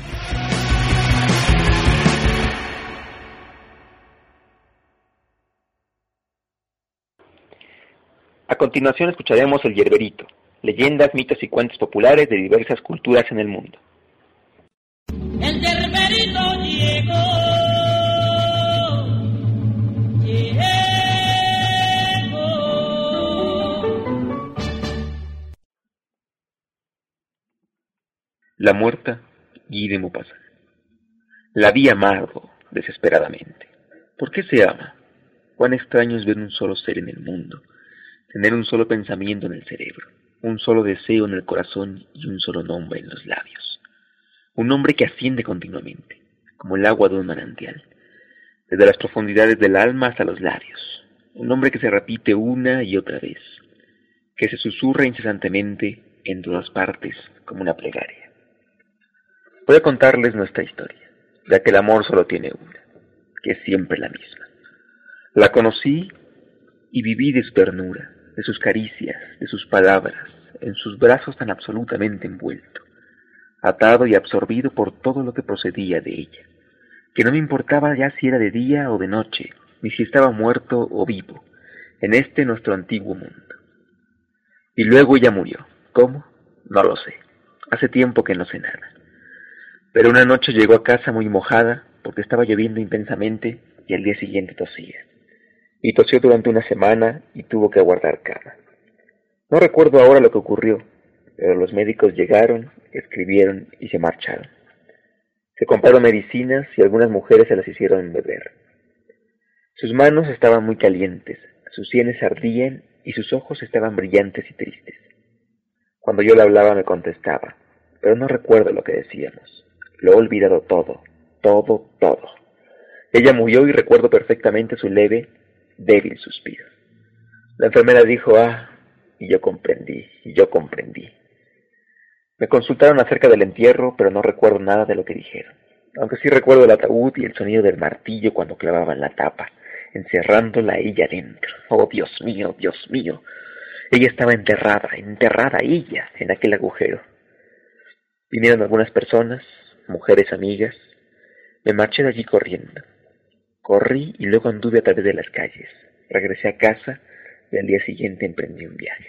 A continuación escucharemos El Yerberito, leyendas, mitos y cuentos populares de diversas culturas en el mundo. El Yerberito llegó, llegó. La muerta Guy de Maupassant. La vi amado desesperadamente. ¿Por qué se ama? Cuán extraño es ver un solo ser en el mundo, tener un solo pensamiento en el cerebro, un solo deseo en el corazón y un solo nombre en los labios. Un nombre que asciende continuamente, como el agua de un manantial, desde las profundidades del alma hasta los labios. Un nombre que se repite una y otra vez, que se susurra incesantemente en todas partes como una plegaria. Voy a contarles nuestra historia, ya que el amor solo tiene una, que es siempre la misma. La conocí y viví de su ternura, de sus caricias, de sus palabras, en sus brazos tan absolutamente envuelto, atado y absorbido por todo lo que procedía de ella, que no me importaba ya si era de día o de noche, ni si estaba muerto o vivo, en este nuestro antiguo mundo. Y luego ella murió. ¿Cómo? No lo sé. Hace tiempo que no sé nada. Pero una noche llegó a casa muy mojada, porque estaba lloviendo intensamente, y al día siguiente tosía. Y tosió durante una semana y tuvo que aguardar cama. No recuerdo ahora lo que ocurrió, pero los médicos llegaron, escribieron y se marcharon. Se compraron medicinas y algunas mujeres se las hicieron beber. Sus manos estaban muy calientes, sus sienes ardían y sus ojos estaban brillantes y tristes. Cuando yo le hablaba me contestaba, pero no recuerdo lo que decíamos. Lo he olvidado todo, todo, todo. Ella murió y recuerdo perfectamente su leve, débil suspiro. La enfermera dijo, ah, y yo comprendí, y yo comprendí. Me consultaron acerca del entierro, pero no recuerdo nada de lo que dijeron, aunque sí recuerdo el ataúd y el sonido del martillo cuando clavaban la tapa, encerrándola a ella dentro. Oh, Dios mío, Dios mío. Ella estaba enterrada, enterrada ella, en aquel agujero. Vinieron algunas personas, mujeres amigas. Me marché de allí corriendo. Corrí y luego anduve a través de las calles. Regresé a casa y al día siguiente emprendí un viaje.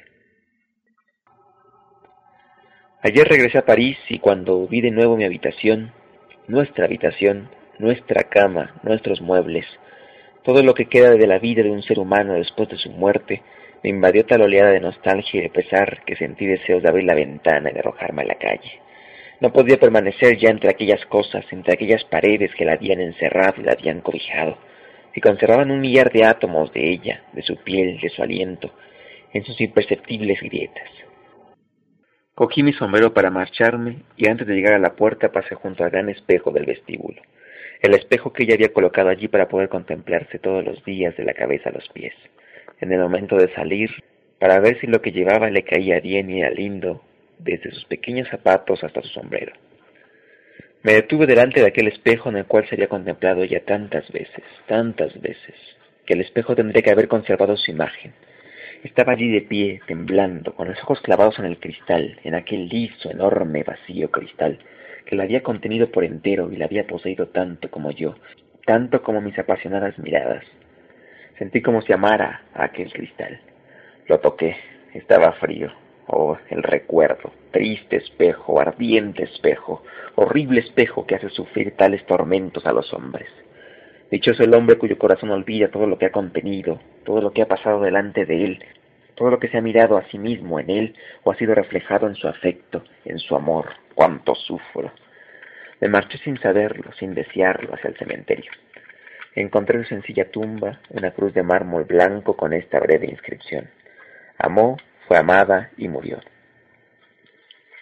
Ayer regresé a París y cuando vi de nuevo mi habitación, nuestra habitación, nuestra cama, nuestros muebles, todo lo que queda de la vida de un ser humano después de su muerte, me invadió tal oleada de nostalgia y de pesar que sentí deseos de abrir la ventana y de arrojarme a la calle. No podía permanecer ya entre aquellas cosas, entre aquellas paredes que la habían encerrado y la habían cobijado, que conservaban un millar de átomos de ella, de su piel, de su aliento, en sus imperceptibles grietas. Cogí mi sombrero para marcharme y antes de llegar a la puerta pasé junto al gran espejo del vestíbulo, el espejo que ella había colocado allí para poder contemplarse todos los días de la cabeza a los pies, en el momento de salir, para ver si lo que llevaba le caía bien y era lindo, desde sus pequeños zapatos hasta su sombrero. Me detuve delante de aquel espejo en el cual se había contemplado ella tantas veces, tantas veces, que el espejo tendría que haber conservado su imagen. Estaba allí de pie, temblando, con los ojos clavados en el cristal, en aquel liso, enorme, vacío cristal, que la había contenido por entero y la había poseído tanto como yo, tanto como mis apasionadas miradas. Sentí como si amara a aquel cristal. Lo toqué, estaba frío. Oh, el recuerdo, triste espejo, ardiente espejo, horrible espejo que hace sufrir tales tormentos a los hombres. Dichoso el hombre cuyo corazón olvida todo lo que ha contenido, todo lo que ha pasado delante de él, todo lo que se ha mirado a sí mismo en él o ha sido reflejado en su afecto, en su amor. ¡Cuánto sufro! Me marché sin saberlo, sin desearlo, hacia el cementerio. Encontré en su sencilla tumba una cruz de mármol blanco con esta breve inscripción: amó, fue amada y murió.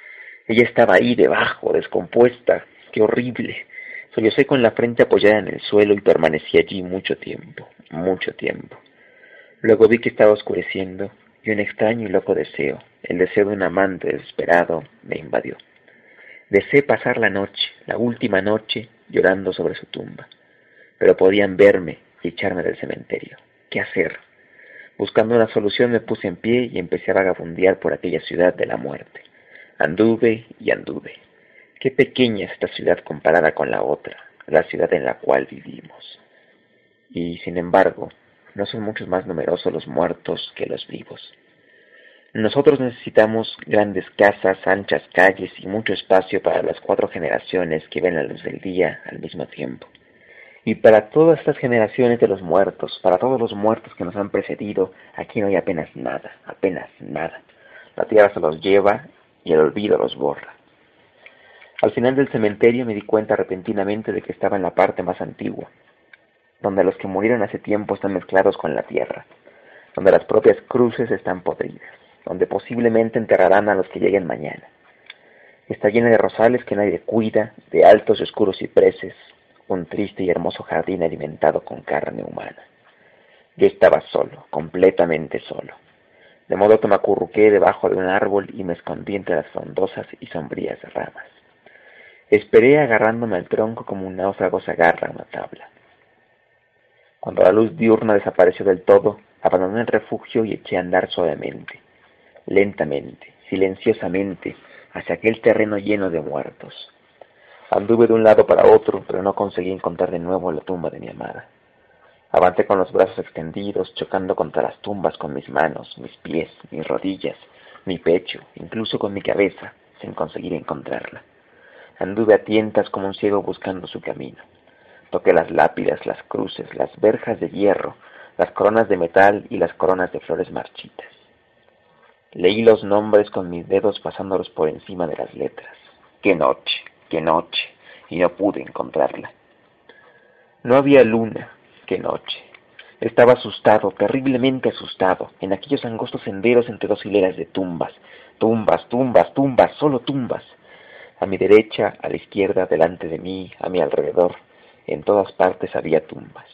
Ella estaba ahí debajo, descompuesta. ¡Qué horrible! Sollocé con la frente apoyada en el suelo y permanecí allí mucho tiempo, mucho tiempo. Luego vi que estaba oscureciendo y un extraño y loco deseo, el deseo de un amante desesperado, me invadió. Deseé pasar la noche, la última noche, llorando sobre su tumba. Pero podían verme y echarme del cementerio. ¿Qué hacer? Buscando una solución me puse en pie y empecé a vagabundear por aquella ciudad de la muerte. Anduve y anduve. Qué pequeña es esta ciudad comparada con la otra, la ciudad en la cual vivimos. Y, sin embargo, no son muchos más numerosos los muertos que los vivos. Nosotros necesitamos grandes casas, anchas calles y mucho espacio para las cuatro generaciones que ven la luz del día al mismo tiempo. Y para todas estas generaciones de los muertos, para todos los muertos que nos han precedido, aquí no hay apenas nada, apenas nada. La tierra se los lleva y el olvido los borra. Al final del cementerio me di cuenta repentinamente de que estaba en la parte más antigua, donde los que murieron hace tiempo están mezclados con la tierra, donde las propias cruces están podridas, donde posiblemente enterrarán a los que lleguen mañana. Está llena de rosales que nadie cuida, de altos y oscuros cipreses, un triste y hermoso jardín alimentado con carne humana. Yo estaba solo, completamente solo, de modo que me acurruqué debajo de un árbol y me escondí entre las frondosas y sombrías ramas. Esperé agarrándome al tronco como un náufrago se agarra a una tabla. Cuando la luz diurna desapareció del todo, abandoné el refugio y eché a andar suavemente, lentamente, silenciosamente, hacia aquel terreno lleno de muertos. Anduve de un lado para otro, pero no conseguí encontrar de nuevo la tumba de mi amada. Avancé con los brazos extendidos, chocando contra las tumbas con mis manos, mis pies, mis rodillas, mi pecho, incluso con mi cabeza, sin conseguir encontrarla. Anduve a tientas como un ciego buscando su camino. Toqué las lápidas, las cruces, las verjas de hierro, las coronas de metal y las coronas de flores marchitas. Leí los nombres con mis dedos pasándolos por encima de las letras. ¡Qué noche! ¡Qué noche! Y no pude encontrarla. No había luna. ¡Qué noche! Estaba asustado, terriblemente asustado, en aquellos angostos senderos entre dos hileras de tumbas. Tumbas, tumbas, tumbas, solo tumbas. A mi derecha, a la izquierda, delante de mí, a mi alrededor, en todas partes había tumbas.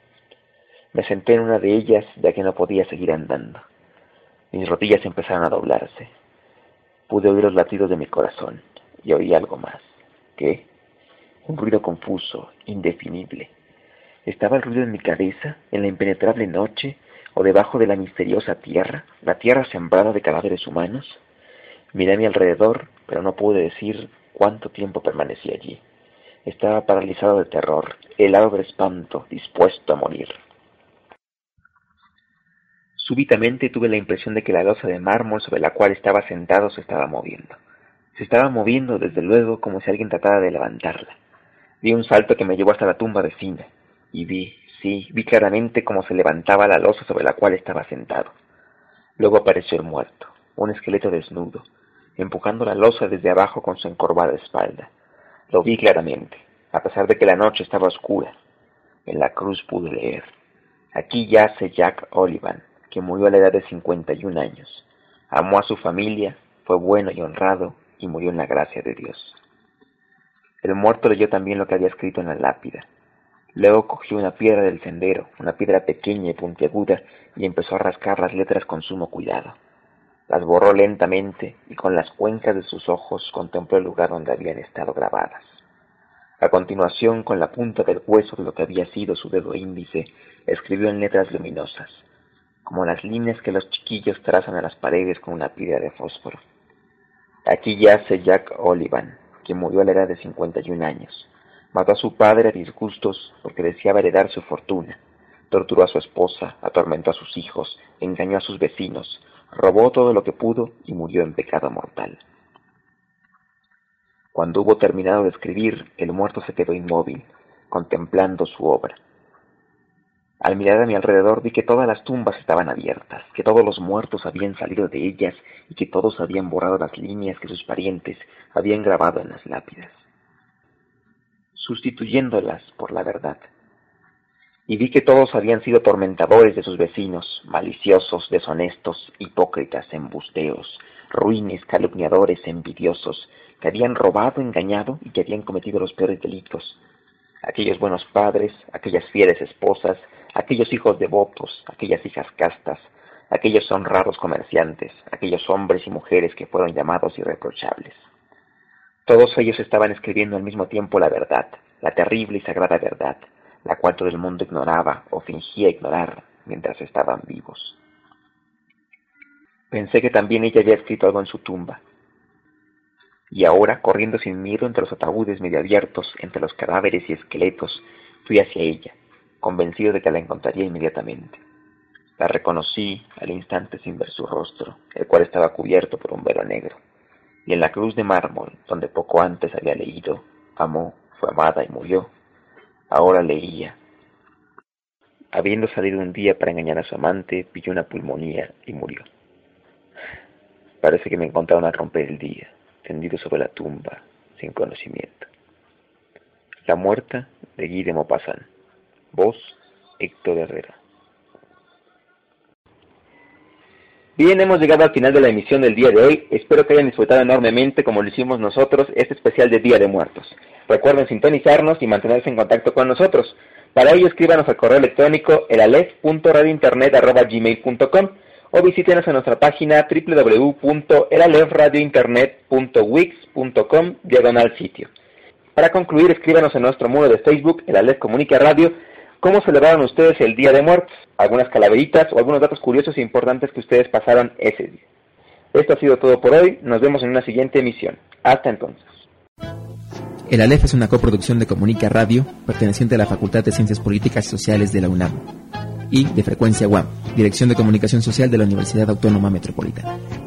Me senté en una de ellas, ya que no podía seguir andando. Mis rodillas empezaron a doblarse. Pude oír los latidos de mi corazón, y oí algo más. ¿Qué? Un ruido confuso, indefinible. ¿Estaba el ruido en mi cabeza, en la impenetrable noche, o debajo de la misteriosa tierra, la tierra sembrada de cadáveres humanos? Miré a mi alrededor, pero no pude decir cuánto tiempo permanecí allí. Estaba paralizado de terror, helado de espanto, dispuesto a morir. Súbitamente tuve la impresión de que la losa de mármol sobre la cual estaba sentado se estaba moviendo. Se estaba moviendo, desde luego, como si alguien tratara de levantarla. Di un salto que me llevó hasta la tumba vecina, y vi, sí, vi claramente cómo se levantaba la losa sobre la cual estaba sentado. Luego apareció el muerto, un esqueleto desnudo, empujando la losa desde abajo con su encorvada espalda. Lo vi claramente, a pesar de que la noche estaba oscura. En la cruz pude leer: aquí yace Jack Olivan, que murió a la edad de cincuenta y un años. Amó a su familia, fue bueno y honrado, y murió en la gracia de Dios. El muerto leyó también lo que había escrito en la lápida. Luego cogió una piedra del sendero, una piedra pequeña y puntiaguda, y empezó a rascar las letras con sumo cuidado. Las borró lentamente, y con las cuencas de sus ojos contempló el lugar donde habían estado grabadas. A continuación, con la punta del hueso de lo que había sido su dedo índice, escribió en letras luminosas, como las líneas que los chiquillos trazan a las paredes con una pila de fósforo: aquí yace Jack Olivan, que murió a la edad de cincuenta y un años. Mató a su padre a disgustos porque deseaba heredar su fortuna. Torturó a su esposa, atormentó a sus hijos, engañó a sus vecinos, robó todo lo que pudo y murió en pecado mortal. Cuando hubo terminado de escribir, el muerto se quedó inmóvil, contemplando su obra. Al mirar a mi alrededor vi que todas las tumbas estaban abiertas, que todos los muertos habían salido de ellas y que todos habían borrado las líneas que sus parientes habían grabado en las lápidas, sustituyéndolas por la verdad. y vi que todos habían sido tormentadores de sus vecinos, maliciosos, deshonestos, hipócritas, embusteros, ruines, calumniadores, envidiosos, que habían robado, engañado y que habían cometido los peores delitos. Aquellos buenos padres, aquellas fieles esposas, aquellos hijos devotos, aquellas hijas castas, aquellos honrados comerciantes, aquellos hombres y mujeres que fueron llamados irreprochables. Todos ellos estaban escribiendo al mismo tiempo la verdad, la terrible y sagrada verdad, la cual todo el mundo ignoraba o fingía ignorar mientras estaban vivos. Pensé que también ella había escrito algo en su tumba. Y ahora, corriendo sin miedo entre los ataúdes medio abiertos, entre los cadáveres y esqueletos, fui hacia ella, convencido de que la encontraría inmediatamente. La reconocí al instante sin ver su rostro, el cual estaba cubierto por un velo negro. Y en la cruz de mármol, donde poco antes había leído, amó, fue amada y murió, ahora leía. Habiendo salido un día para engañar a su amante, pilló una pulmonía y murió. Parece que me encontraron al romper el día, tendido sobre la tumba, sin conocimiento. La muerta de Guy de Maupassant. Voz, Héctor Herrera. Bien, hemos llegado al final de la emisión del día de hoy. Espero que hayan disfrutado enormemente, como lo hicimos nosotros, este especial de Día de Muertos. Recuerden sintonizarnos y mantenerse en contacto con nosotros. Para ello, escríbanos al correo electrónico elalef punto radio internet arroba gmail punto com o visítenos en nuestra página doble u doble u doble u punto elalefradiointernet punto wix punto com diagonal sitio. Para concluir, escríbanos en nuestro muro de Facebook, El Aleph Comunica Radio, cómo celebraron ustedes el Día de Muertos, algunas calaveritas o algunos datos curiosos e importantes que ustedes pasaron ese día. Esto ha sido todo por hoy, nos vemos en una siguiente emisión. Hasta entonces. El Aleph es una coproducción de Comunica Radio, perteneciente a la Facultad de Ciencias Políticas y Sociales de la UNAM, y de Frecuencia U A M, Dirección de Comunicación Social de la Universidad Autónoma Metropolitana.